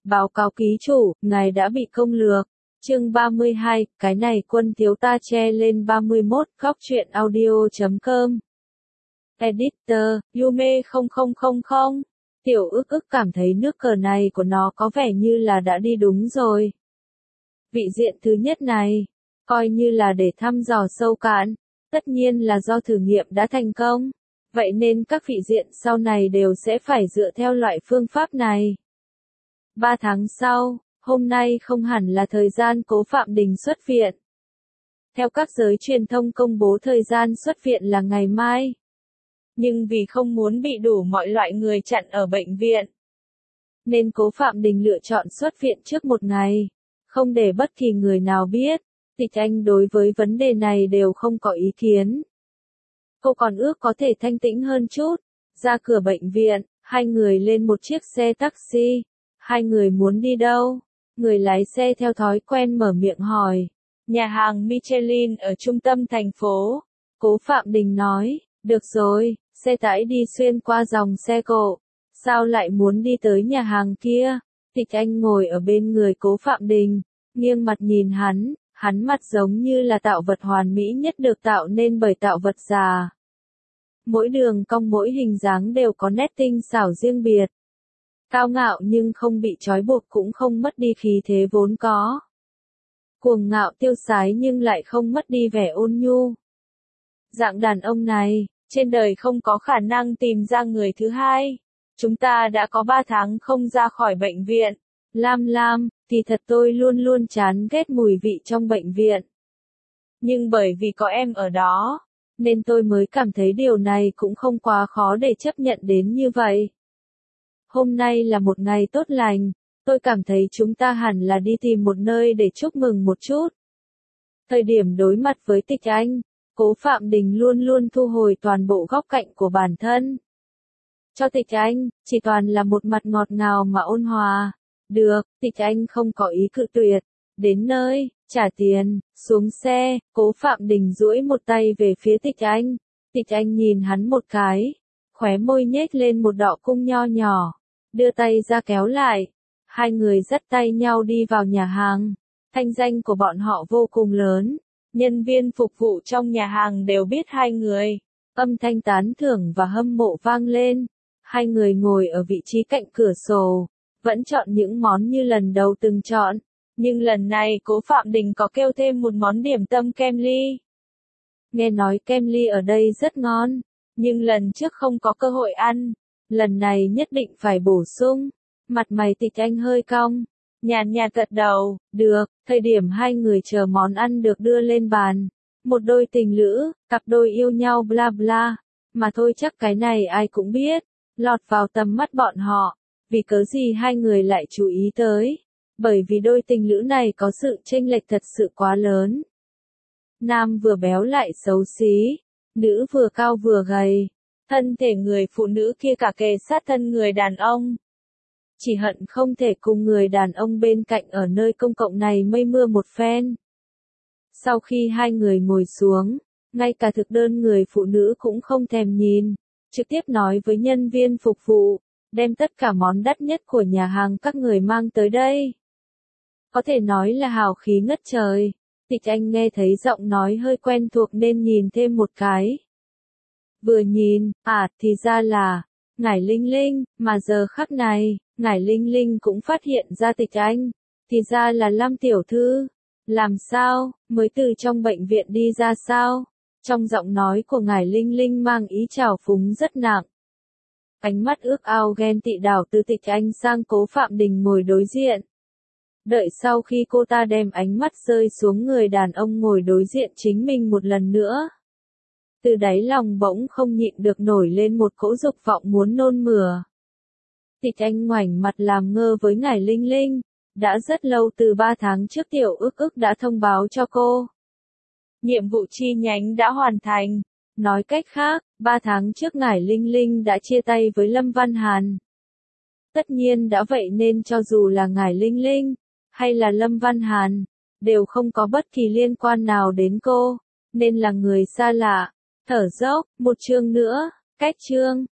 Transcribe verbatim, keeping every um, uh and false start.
Báo cáo ký chủ, ngài đã bị công lược. Chương ba mươi hai, cái này quân thiếu ta che lên ba mươi mốt, góc truyện audio chấm com. Editor, Yume không không không không. Tiểu ức ức cảm thấy nước cờ này của nó có vẻ như là đã đi đúng rồi. Vị diện thứ nhất này, coi như là để thăm dò sâu cạn, tất nhiên là do thử nghiệm đã thành công. Vậy nên các vị diện sau này đều sẽ phải dựa theo loại phương pháp này. Ba tháng sau, hôm nay không hẳn là thời gian Cố Phạm Đình xuất viện. Theo các giới truyền thông công bố thời gian xuất viện là ngày mai. Nhưng vì không muốn bị đủ mọi loại người chặn ở bệnh viện, nên Cố Phạm Đình lựa chọn xuất viện trước một ngày, không để bất kỳ người nào biết. Tịch Anh đối với vấn đề này đều không có ý kiến. Cô còn ước có thể thanh tĩnh hơn chút. Ra cửa bệnh viện, hai người lên một chiếc xe taxi. Hai người muốn đi đâu? Người lái xe theo thói quen mở miệng hỏi. Nhà hàng Michelin ở trung tâm thành phố. Cố Phạm Đình nói, được rồi, xe tải đi xuyên qua dòng xe cộ. Sao lại muốn đi tới nhà hàng kia? Tịch Anh ngồi ở bên người Cố Phạm Đình, nghiêng mặt nhìn hắn, hắn mặt giống như là tạo vật hoàn mỹ nhất được tạo nên bởi tạo vật già. Mỗi đường cong mỗi hình dáng đều có nét tinh xảo riêng biệt. Cao ngạo nhưng không bị trói buộc cũng không mất đi khí thế vốn có. Cuồng ngạo tiêu sái nhưng lại không mất đi vẻ ôn nhu. Dạng đàn ông này, trên đời không có khả năng tìm ra người thứ hai. Chúng ta đã có ba tháng không ra khỏi bệnh viện. Lam Lam, thì thật tôi luôn luôn chán ghét mùi vị trong bệnh viện. Nhưng bởi vì có em ở đó, nên tôi mới cảm thấy điều này cũng không quá khó để chấp nhận đến như vậy. Hôm nay là một ngày tốt lành, tôi cảm thấy chúng ta hẳn là đi tìm một nơi để chúc mừng một chút. Thời điểm đối mặt với Tịch Anh, Cố Phạm Đình luôn luôn thu hồi toàn bộ góc cạnh của bản thân. Cho Tịch Anh, chỉ toàn là một mặt ngọt ngào mà ôn hòa. Được, Tịch Anh không có ý cự tuyệt. Đến nơi, trả tiền, xuống xe, Cố Phạm Đình duỗi một tay về phía Tịch Anh. Tịch Anh nhìn hắn một cái, khóe môi nhếch lên một đọ cung nho nhỏ, đưa tay ra kéo lại. Hai người dắt tay nhau đi vào nhà hàng. Thanh danh của bọn họ vô cùng lớn. Nhân viên phục vụ trong nhà hàng đều biết hai người. Âm thanh tán thưởng và hâm mộ vang lên. Hai người ngồi ở vị trí cạnh cửa sổ, vẫn chọn những món như lần đầu từng chọn. Nhưng lần này Cố Phạm Đình có kêu thêm một món điểm tâm kem ly. Nghe nói kem ly ở đây rất ngon, nhưng lần trước không có cơ hội ăn. Lần này nhất định phải bổ sung. Mặt mày Tịch Anh hơi cong, nhàn nhạt gật đầu, được. Thời điểm hai người chờ món ăn được đưa lên bàn, một đôi tình lữ, cặp đôi yêu nhau bla bla, mà thôi chắc cái này ai cũng biết, lọt vào tầm mắt bọn họ. Vì cớ gì hai người lại chú ý tới? Bởi vì đôi tình lữ này có sự chênh lệch thật sự quá lớn. Nam vừa béo lại xấu xí, nữ vừa cao vừa gầy. Thân thể người phụ nữ kia cả kề sát thân người đàn ông. Chỉ hận không thể cùng người đàn ông bên cạnh ở nơi công cộng này mây mưa một phen. Sau khi hai người ngồi xuống, ngay cả thực đơn người phụ nữ cũng không thèm nhìn, trực tiếp nói với nhân viên phục vụ, đem tất cả món đắt nhất của nhà hàng các người mang tới đây. Có thể nói là hào khí ngất trời. Tịch Anh nghe thấy giọng nói hơi quen thuộc nên nhìn thêm một cái. Vừa nhìn, à, thì ra là Ngải Linh Linh, mà giờ khắc này, Ngải Linh Linh cũng phát hiện ra Tịch Anh, thì ra là Lam tiểu thư. Làm sao, mới từ trong bệnh viện đi ra sao? Trong giọng nói của Ngải Linh Linh mang ý trào phúng rất nặng. Ánh mắt ước ao ghen tị đảo từ Tịch Anh sang Cố Phạm Đình ngồi đối diện. Đợi sau khi cô ta đem ánh mắt rơi xuống người đàn ông ngồi đối diện chính mình một lần nữa. Từ đáy lòng bỗng không nhịn được nổi lên một cỗ dục vọng muốn nôn mửa. Tịch Anh ngoảnh mặt làm ngơ với Ngải Linh Linh. Đã rất lâu từ ba tháng trước Tiểu ức ức đã thông báo cho cô. Nhiệm vụ chi nhánh đã hoàn thành. Nói cách khác, ba tháng trước Ngải Linh Linh đã chia tay với Lâm Văn Hàn. Tất nhiên đã vậy nên cho dù là Ngải Linh Linh, hay là Lâm Văn Hàn, đều không có bất kỳ liên quan nào đến cô, nên là người xa lạ. Thở dốc, một chương nữa, cách chương.